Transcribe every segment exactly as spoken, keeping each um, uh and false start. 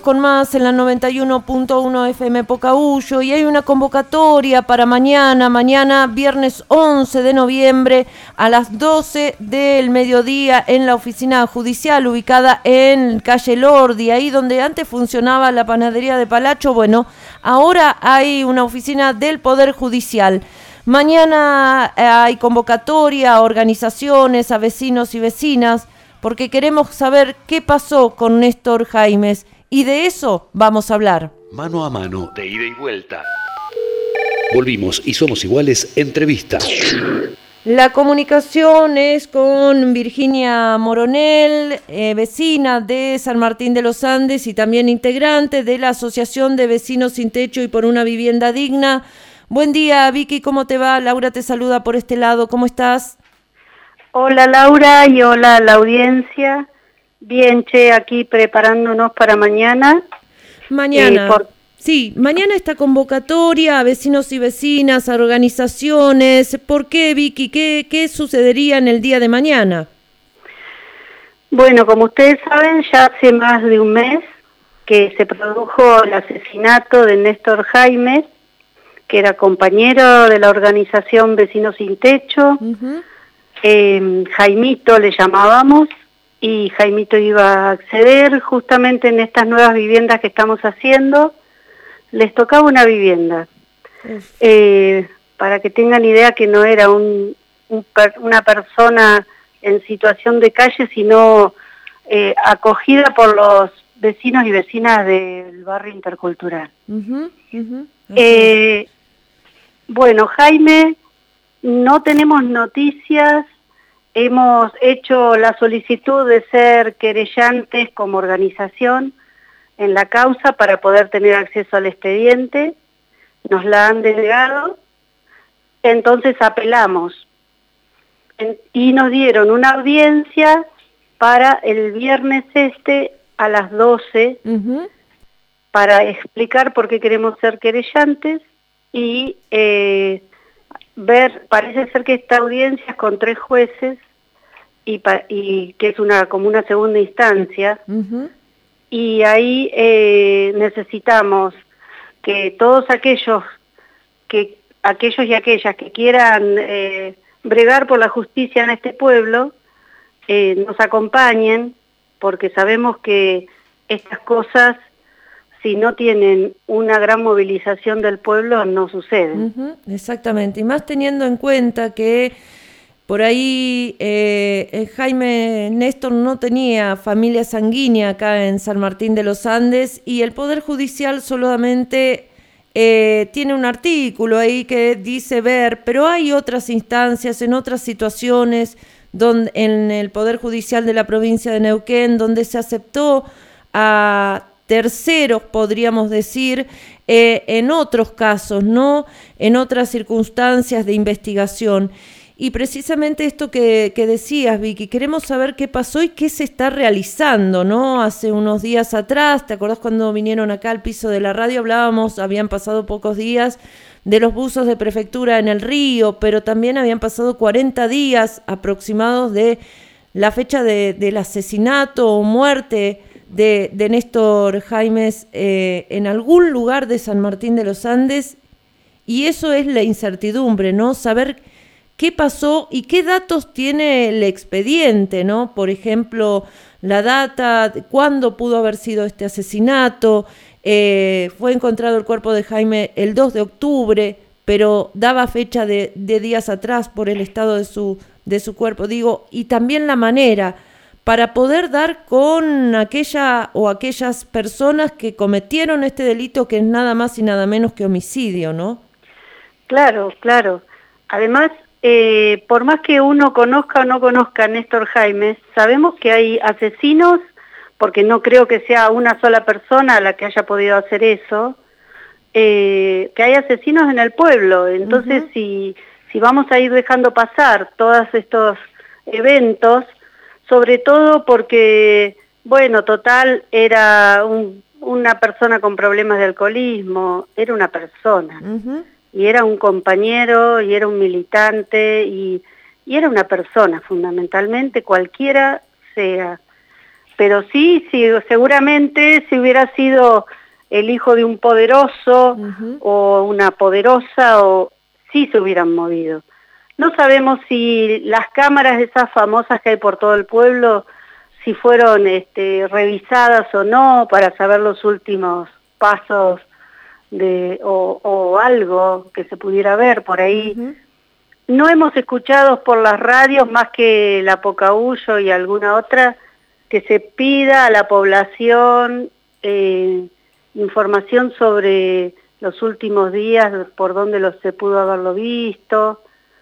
con más en la noventa y uno punto uno F M Pocahuyo y hay una convocatoria para mañana, mañana viernes once de noviembre a las doce del mediodía en la oficina judicial ubicada en calle Lordi, ahí donde antes funcionaba la panadería de Palacho. Bueno, ahora hay una oficina del Poder Judicial. Mañana hay convocatoria a organizaciones, a vecinos y vecinas, porque queremos saber qué pasó con Néstor Jaimes, y de eso vamos a hablar. Mano a mano, de ida y vuelta. Volvimos y somos iguales, entrevista. La comunicación es con Virginia Moronel, eh, vecina de San Martín de los Andes y también integrante de la Asociación de Vecinos Sin Techo y por una Vivienda Digna. Buen día, Vicky, ¿cómo te va? Laura te saluda por este lado, ¿cómo estás? Hola Laura y hola a la audiencia. Bien, che, aquí preparándonos para mañana. Mañana, eh, por... sí, mañana esta convocatoria a vecinos y vecinas, a organizaciones. ¿Por qué, Vicky? ¿Qué, qué sucedería en el día de mañana? Bueno, como ustedes saben, ya hace más de un mes que se produjo el asesinato de Néstor Jaimes, que era compañero de la organización Vecinos Sin Techo. Uh-huh. Eh, Jaimito le llamábamos, y Jaimito iba a acceder justamente en estas nuevas viviendas que estamos haciendo. Les tocaba una vivienda, eh, para que tengan idea que no era un, un per, una persona en situación de calle, sino eh, acogida por los vecinos y vecinas del barrio intercultural. Uh-huh, uh-huh. Eh, bueno, Jaime, no tenemos noticias. Hemos hecho la solicitud de ser querellantes como organización en la causa para poder tener acceso al expediente. Nos la han denegado, entonces apelamos. Y nos dieron una audiencia para el viernes este a las doce, uh-huh, para explicar por qué queremos ser querellantes y... Eh, ver, parece ser que esta audiencia es con tres jueces y, pa, y que es una como una segunda instancia. Uh-huh. Y ahí eh, necesitamos que todos aquellos que aquellos y aquellas que quieran eh, bregar por la justicia en este pueblo eh, nos acompañen, porque sabemos que estas cosas, si no tienen una gran movilización del pueblo, no suceden. Uh-huh, exactamente, y más teniendo en cuenta que por ahí eh, Jaime Néstor no tenía familia sanguínea acá en San Martín de los Andes, y el Poder Judicial solamente eh, tiene un artículo ahí que dice ver, pero hay otras instancias, en otras situaciones, donde, en el Poder Judicial de la provincia de Neuquén, donde se aceptó a terceros, podríamos decir, eh, en otros casos, ¿no? En otras circunstancias de investigación. Y precisamente esto que, que decías, Vicky, queremos saber qué pasó y qué se está realizando, ¿no? Hace unos días atrás, ¿te acordás cuando vinieron acá al piso de la radio? Hablábamos, habían pasado pocos días de los buzos de prefectura en el río, pero también habían pasado cuarenta días aproximados de la fecha de, del asesinato o muerte De, de Néstor Jaimes eh, en algún lugar de San Martín de los Andes, y eso es la incertidumbre, ¿no? Saber qué pasó y qué datos tiene el expediente, ¿no? Por ejemplo, la data, de cuándo pudo haber sido este asesinato. Eh, fue encontrado el cuerpo de Jaime el dos de octubre, pero daba fecha de, de días atrás por el estado de su, de su cuerpo, digo, y también la manera para poder dar con aquella o aquellas personas que cometieron este delito, que es nada más y nada menos que homicidio, ¿no? Claro, claro. Además, eh, por más que uno conozca o no conozca a Néstor Jaimes, sabemos que hay asesinos, porque no creo que sea una sola persona la que haya podido hacer eso, eh, que hay asesinos en el pueblo. Entonces, uh-huh, si, si vamos a ir dejando pasar todos estos eventos, sobre todo porque, bueno, total, era un, una persona con problemas de alcoholismo, era una persona, uh-huh, y era un compañero, y era un militante, y, y era una persona, fundamentalmente, cualquiera sea. pero sí, sí, seguramente si hubiera sido el hijo de un poderoso uh-huh. o una poderosa, o sí se hubieran movido. No sabemos si las cámaras esas famosas que hay por todo el pueblo, si fueron este, revisadas o no, para saber los últimos pasos de o, o algo que se pudiera ver por ahí. Uh-huh. No hemos escuchado por las radios, más que la Pocahuyo y alguna otra, que se pida a la población eh, información sobre los últimos días, por dónde los, se pudo haberlo visto.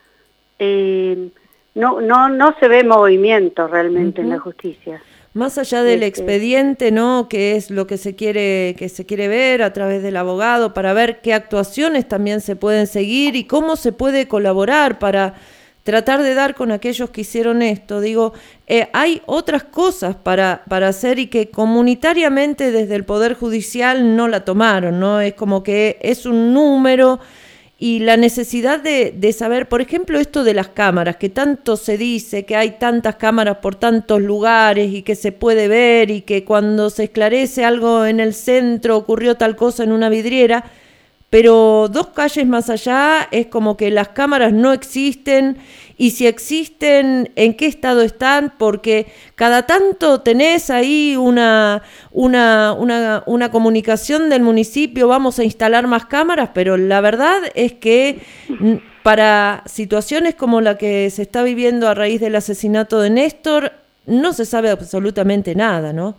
Eh, no, no, no se ve movimiento realmente uh-huh. en la justicia. Más allá del este... expediente, ¿no? Que es lo que se quiere, que se quiere ver a través del abogado, para ver qué actuaciones también se pueden seguir y cómo se puede colaborar para tratar de dar con aquellos que hicieron esto. Digo, eh, hay otras cosas para, para hacer y que comunitariamente desde el Poder Judicial no la tomaron, ¿no? Es como que es un número. Y la necesidad de, de saber, por ejemplo, esto de las cámaras, que tanto se dice que hay tantas cámaras por tantos lugares y que se puede ver y que cuando se esclarece algo en el centro ocurrió tal cosa en una vidriera, pero dos calles más allá es como que las cámaras no existen, y si existen, ¿en qué estado están? Porque cada tanto tenés ahí una, una, una, una comunicación del municipio, vamos a instalar más cámaras, pero la verdad es que para situaciones como la que se está viviendo a raíz del asesinato de Néstor, no se sabe absolutamente nada, ¿no?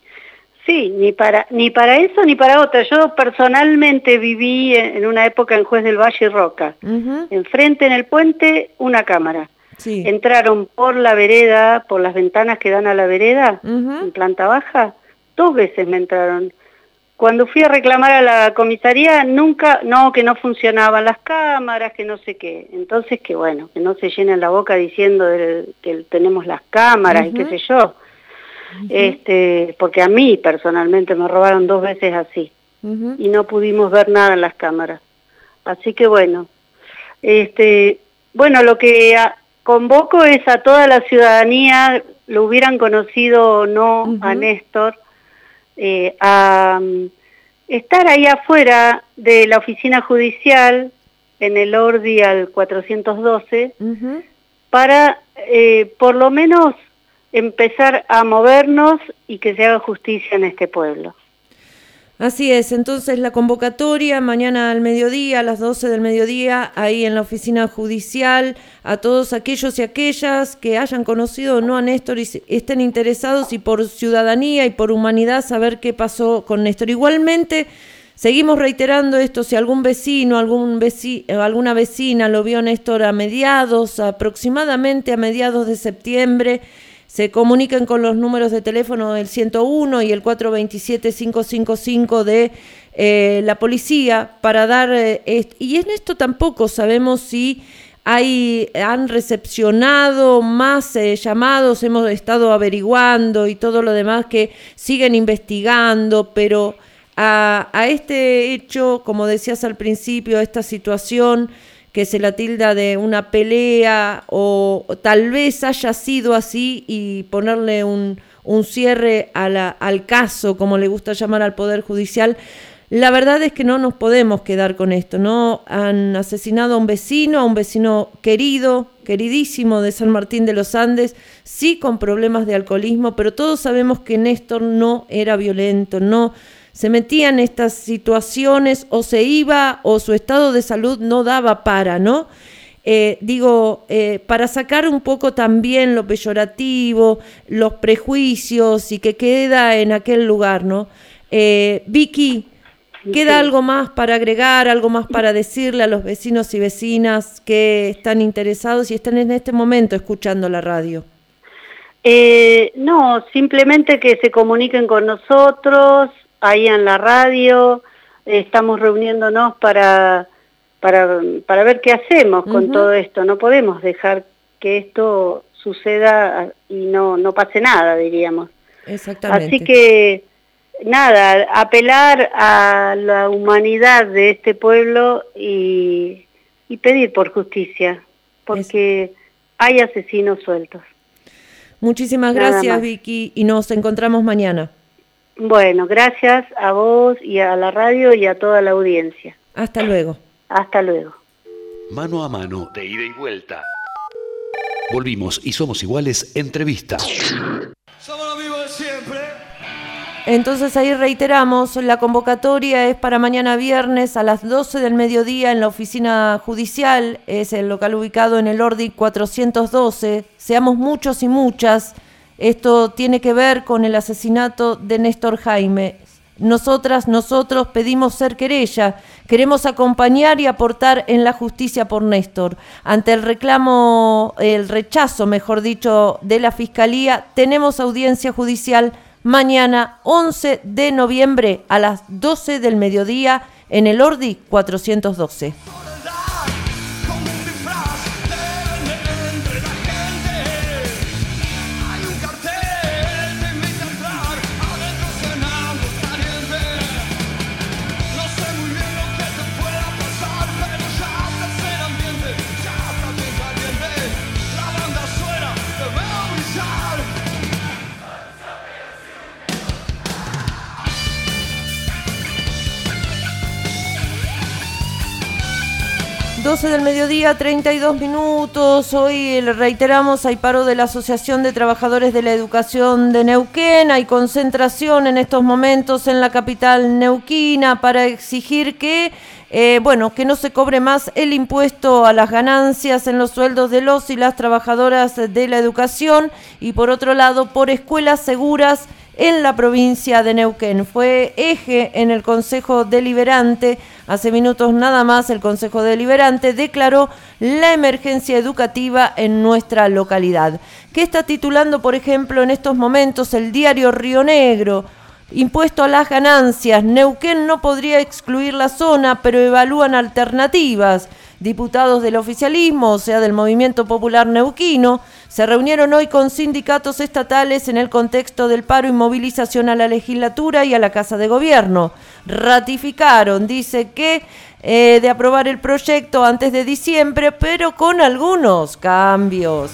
Sí, ni para ni para eso ni para otra. Yo personalmente viví en una época en Juez del Valle y Roca. Uh-huh. Enfrente en el puente, una cámara. Sí. Entraron por la vereda, por las ventanas que dan a la vereda, uh-huh. en planta baja, dos veces me entraron. Cuando fui a reclamar a la comisaría, nunca, no, que no funcionaban las cámaras, que no sé qué. Entonces, que bueno, que no se llenen la boca diciendo del, que tenemos las cámaras uh-huh. y qué sé yo. Uh-huh. Este, porque a mí personalmente me robaron dos veces así uh-huh. y no pudimos ver nada en las cámaras. Así que bueno, este, bueno, lo que a, convoco es a toda la ciudadanía, lo hubieran conocido o no uh-huh. a Néstor, eh, a um, estar ahí afuera de la oficina judicial en el Ordi al cuatrocientos doce uh-huh. para eh, por lo menos empezar a movernos y que se haga justicia en este pueblo. Así es, entonces la convocatoria mañana al mediodía, a las doce del mediodía, ahí en la oficina judicial, a todos aquellos y aquellas que hayan conocido o no a Néstor y estén interesados, y por ciudadanía y por humanidad saber qué pasó con Néstor. Igualmente, seguimos reiterando esto: si algún vecino, algún veci- alguna vecina lo vio a Néstor a mediados, aproximadamente a mediados de septiembre, se comunican con los números de teléfono del ciento uno y el cuatro dos siete, cinco cinco cinco de eh, la policía para dar... Eh, est- y en esto tampoco sabemos si hay han recepcionado más eh, llamados, hemos estado averiguando y todo lo demás, que siguen investigando, pero a, a este hecho, como decías al principio, a esta situación que se la tilda de una pelea, o, o tal vez haya sido así, y ponerle un, un cierre a la, al caso, como le gusta llamar al Poder Judicial. La verdad es que no nos podemos quedar con esto, ¿no? Han asesinado a un vecino, a un vecino querido, queridísimo de San Martín de los Andes, sí con problemas de alcoholismo, pero todos sabemos que Néstor no era violento, no se metía en estas situaciones, o se iba, o su estado de salud no daba para, ¿no? Eh, digo, eh, para sacar un poco también lo peyorativo, los prejuicios, y que queda en aquel lugar, ¿no? Eh, Vicky, ¿queda sí. algo más para agregar, algo más para decirle a los vecinos y vecinas que están interesados y están en este momento escuchando la radio? Eh, no, simplemente que se comuniquen con nosotros ahí en la radio. Estamos reuniéndonos para, para, para ver qué hacemos con uh-huh. todo esto. No podemos dejar que esto suceda y no, no pase nada, diríamos. Exactamente. Así que, nada, apelar a la humanidad de este pueblo y, y pedir por justicia, porque es... hay asesinos sueltos. Muchísimas Nada gracias, más. Vicky, y nos encontramos mañana. Bueno, gracias a vos y a la radio y a toda la audiencia. Hasta luego. Hasta luego. Mano a mano, de ida y vuelta. Volvimos y somos iguales, entrevista. Somos los mismos de siempre. Entonces ahí reiteramos, la convocatoria es para mañana viernes a las doce del mediodía en la oficina judicial, es el local ubicado en el Ordi cuatrocientos doce. Seamos muchos y muchas, esto tiene que ver con el asesinato de Néstor Jaime. Nosotras, nosotros pedimos ser querella, queremos acompañar y aportar en la justicia por Néstor. Ante el reclamo, el rechazo, mejor dicho, de la Fiscalía, tenemos audiencia judicial mañana once de noviembre a las doce del mediodía en el Ordi cuatrocientos doce. doce del mediodía, treinta y dos minutos. Hoy le reiteramos, hay paro de la Asociación de Trabajadores de la Educación de Neuquén. Hay concentración en estos momentos en la capital neuquina para exigir que, eh, bueno, que no se cobre más el impuesto a las ganancias en los sueldos de los y las trabajadoras de la educación. Y por otro lado, por escuelas seguras en la provincia de Neuquén. Fue eje en el Consejo Deliberante. Hace minutos nada más el Consejo Deliberante declaró la emergencia educativa en nuestra localidad. ¿Qué está titulando, por ejemplo, en estos momentos el diario Río Negro? Impuesto a las ganancias. Neuquén no podría excluir la zona, pero evalúan alternativas. Diputados del oficialismo, o sea, del Movimiento Popular Neuquino, se reunieron hoy con sindicatos estatales en el contexto del paro y movilización a la legislatura y a la Casa de Gobierno. Ratificaron, dice que eh, de aprobar el proyecto antes de diciembre, pero con algunos cambios.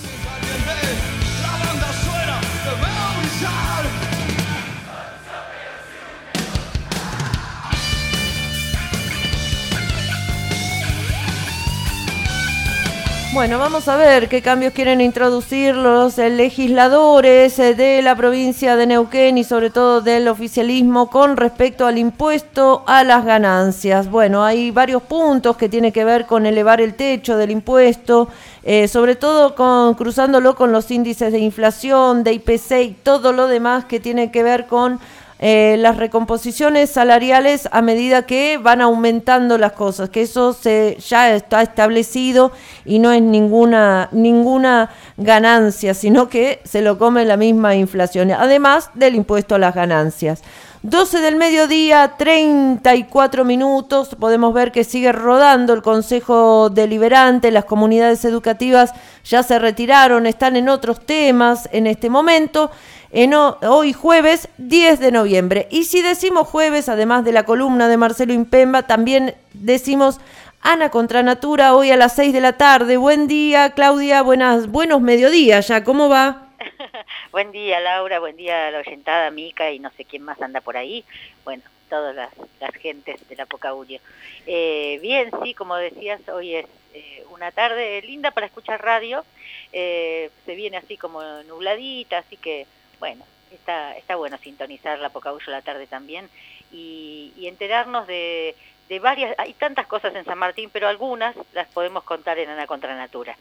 Bueno, vamos a ver qué cambios quieren introducir los eh, legisladores eh, de la provincia de Neuquén y sobre todo del oficialismo con respecto al impuesto a las ganancias. Bueno, hay varios puntos que tienen que ver con elevar el techo del impuesto, eh, sobre todo con cruzándolo con los índices de inflación, de I P C y todo lo demás que tiene que ver con Eh, las recomposiciones salariales a medida que van aumentando las cosas, que eso se ya está establecido y no es ninguna ninguna ganancia, sino que se lo come la misma inflación, además del impuesto a las ganancias. doce del mediodía, treinta y cuatro minutos, podemos ver que sigue rodando el Consejo Deliberante, las comunidades educativas ya se retiraron, están en otros temas en este momento. En o, hoy jueves diez de noviembre. Y si decimos jueves, además de la columna de Marcelo Impemba, también decimos Ana contra Natura hoy a las seis de la tarde. Buen día, Claudia, buenas, buenos mediodías ya, ¿cómo va? Buen día, Laura, buen día a la oyentada, Mica y no sé quién más anda por ahí. Bueno, todas las, las gentes de la Pocahulio. Eh, bien, sí, como decías, hoy es eh, una tarde linda para escuchar radio. Eh, se viene así como nubladita, así que bueno, está, está bueno sintonizar la Pocahullo a la tarde también y, y enterarnos de, de varias, hay tantas cosas en San Martín, pero algunas las podemos contar en Ana contra Natura.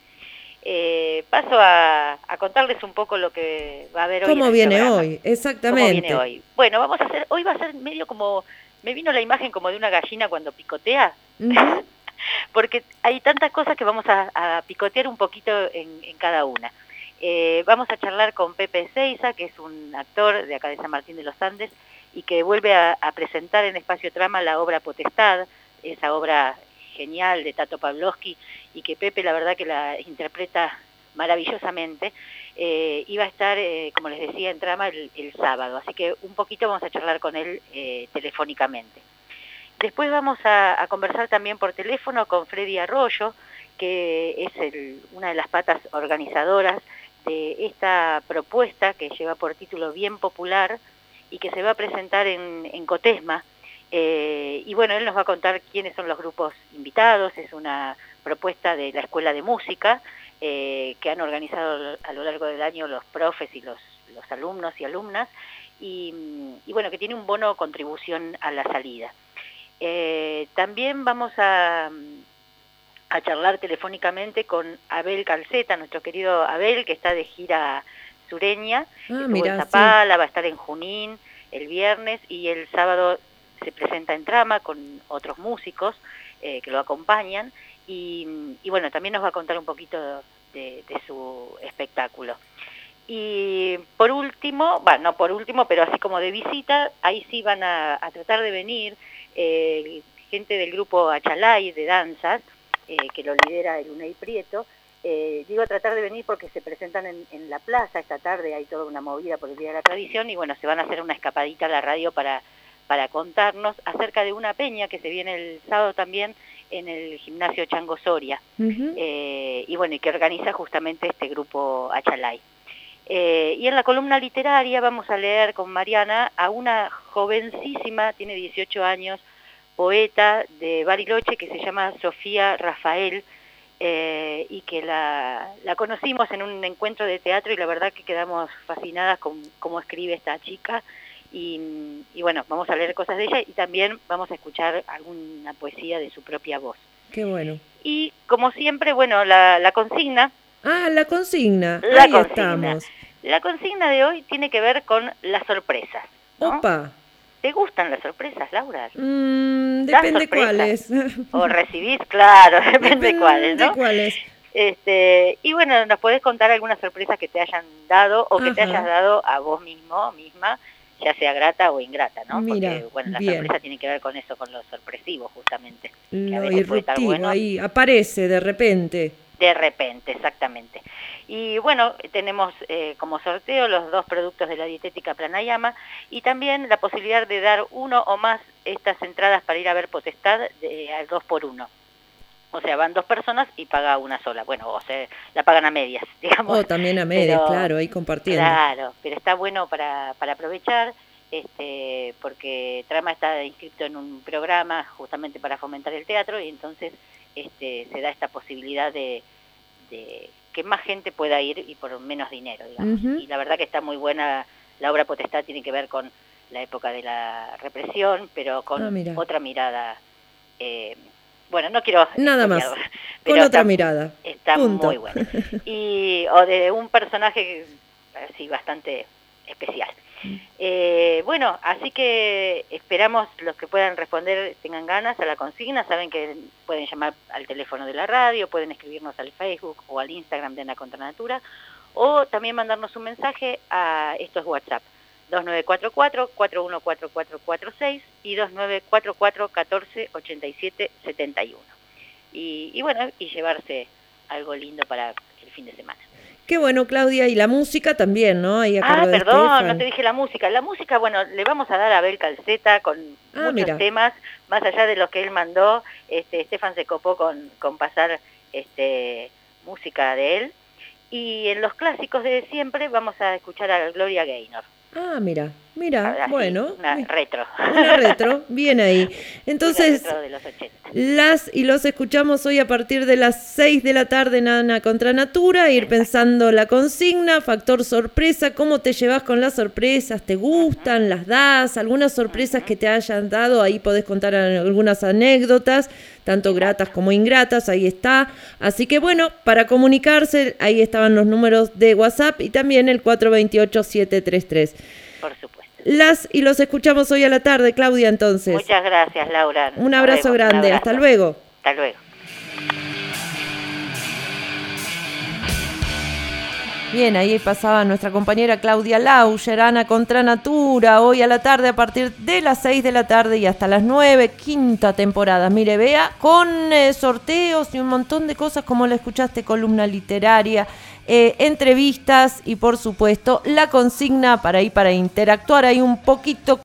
Eh, paso a, a contarles un poco lo que va a haber hoy. ¿Cómo en viene programa. hoy? Exactamente. ¿Cómo viene hoy? Bueno, vamos a hacer, hoy va a ser medio como, me vino la imagen como de una gallina cuando picotea, uh-huh. Porque hay tantas cosas que vamos a, a picotear un poquito en, en cada una. Eh, vamos a charlar con Pepe Ezeiza, que es un actor de acá de San Martín de los Andes y que vuelve a, a presentar en Espacio Trama la obra Potestad, esa obra genial de Tato Pavlovsky y que Pepe la verdad que la interpreta maravillosamente. Eh, iba a estar, eh, como les decía, en Trama el, el sábado, así que un poquito vamos a charlar con él eh, telefónicamente. Después vamos a, a conversar también por teléfono con Freddy Arroyo, que es el, una de las patas organizadoras de esta propuesta que lleva por título Bien Popular y que se va a presentar en, en Cotesma. Eh, y bueno, él nos va a contar quiénes son los grupos invitados. Es una propuesta de la Escuela de Música eh, que han organizado a lo largo del año los profes y los, los alumnos y alumnas, y, y bueno, que tiene un bono contribución a la salida. Eh, también vamos a, a charlar telefónicamente con Abel Calceta, nuestro querido Abel, que está de gira sureña, Ah, estuvo mirá, en Zapala, sí. va a estar en Junín el viernes, y el sábado se presenta en Trama con otros músicos eh, que lo acompañan, y, y bueno, también nos va a contar un poquito de, de su espectáculo. Y por último, bueno, no por último, pero así como de visita, ahí sí van a, a tratar de venir eh, gente del grupo Achalay de danzas, eh, que lo lidera el Unai Prieto. Eh, digo a tratar de venir porque se presentan en, en la plaza esta tarde, hay toda una movida por el Día de la Tradición, y bueno, se van a hacer una escapadita a la radio para, para contarnos acerca de una peña que se viene el sábado también en el gimnasio Chango Soria, Uh-huh. eh, y bueno, y que organiza justamente este grupo Achalay. Eh, y en la columna literaria vamos a leer con Mariana a una jovencísima, tiene dieciocho años, poeta de Bariloche que se llama Sofía Rafael, eh, y que la, la conocimos en un encuentro de teatro y la verdad que quedamos fascinadas con cómo escribe esta chica, y, y bueno, vamos a leer cosas de ella y también vamos a escuchar alguna poesía de su propia voz. Qué bueno. Y como siempre, bueno, la, la consigna... Ah, la consigna. La Ahí consigna. estamos. La consigna de hoy tiene que ver con las sorpresas, ¿no? Opa. ¿Te gustan las sorpresas, Laura? Mm, ¿Das depende sorpresas? cuáles. ¿O recibís? Claro, depende cuáles, ¿no? De cuáles. Este, y bueno, nos podés contar algunas sorpresas que te hayan dado o que Ajá. te hayas dado a vos mismo, misma, ya sea grata o ingrata, ¿no? Mira, Porque, bueno, la bien. sorpresa tiene que ver con eso, con lo sorpresivo, justamente. Que a Lo veces puede estar irruptivo bueno. ahí aparece de repente. De repente, exactamente. Y bueno, tenemos eh, como sorteo los dos productos de la dietética Pranayama y también la posibilidad de dar uno o más estas entradas para ir a ver Potestad de, al dos por uno. O sea, van dos personas y paga una sola. Bueno, o sea, la pagan a medias, digamos. O también a medias, Pero, claro, ahí compartiendo. Claro, pero está bueno para, para aprovechar, este, porque Trama está inscrito en un programa justamente para fomentar el teatro y entonces este, se da esta posibilidad de, de que más gente pueda ir y por menos dinero, digamos. Ujú. Y la verdad que está muy buena. La obra Potestad tiene que ver con la época de la represión, pero con Ah, mira. otra mirada. Eh, bueno, no quiero... Nada más. spoilear, Con pero otra está- mirada. Está Punto. muy buena. Y, o de un personaje así bastante especial. Eh, bueno, así que esperamos los que puedan responder, tengan ganas a la consigna. Saben que pueden llamar al teléfono de la radio, pueden escribirnos al Facebook o al Instagram de La Contranatura, o también mandarnos un mensaje a estos WhatsApp: dos nueve cuatro cuatro, cuatro uno cuatro cuatro cuatro seis y dos nueve cuatro cuatro, uno cuatro ocho siete siete uno. Y, y bueno, y llevarse algo lindo para el fin de semana. Qué bueno, Claudia. Y la música también, ¿no? Ahí a Ah, cargo de perdón, Estefan. no te dije la música. La música, bueno, le vamos a dar a Abel Calceta con Ah, muchos mira. temas, más allá de los que él mandó. Este, Estefan se copó con, con pasar este, música de él. Y en los clásicos de siempre vamos a escuchar a Gloria Gaynor. Ah, mira, mira, Así, bueno. una mi- retro. Una retro, bien ahí. Entonces, Una retro de los ochenta. las y los escuchamos hoy a partir de las seis de la tarde en Ana Contra Natura, ir pensando la consigna, factor sorpresa, cómo te llevas con las sorpresas, te gustan, las das, algunas sorpresas que te hayan dado, ahí podés contar algunas anécdotas, tanto gratas como ingratas, ahí está. Así que bueno, para comunicarse, ahí estaban los números de WhatsApp y también el cuatro dos ocho siete tres tres. Por supuesto. Las y los escuchamos hoy a la tarde, Claudia, entonces. Muchas gracias, Laura. Un Nos abrazo vemos, un grande, abrazo. hasta luego. Hasta luego. Bien, ahí pasaba nuestra compañera Claudia Lauscher, Ana Contra Natura, hoy a la tarde a partir de las seis de la tarde y hasta las nueve, quinta temporada. Mire, vea, con eh, sorteos y un montón de cosas como la escuchaste, columna literaria, eh, entrevistas y por supuesto la consigna para ir para interactuar ahí un poquito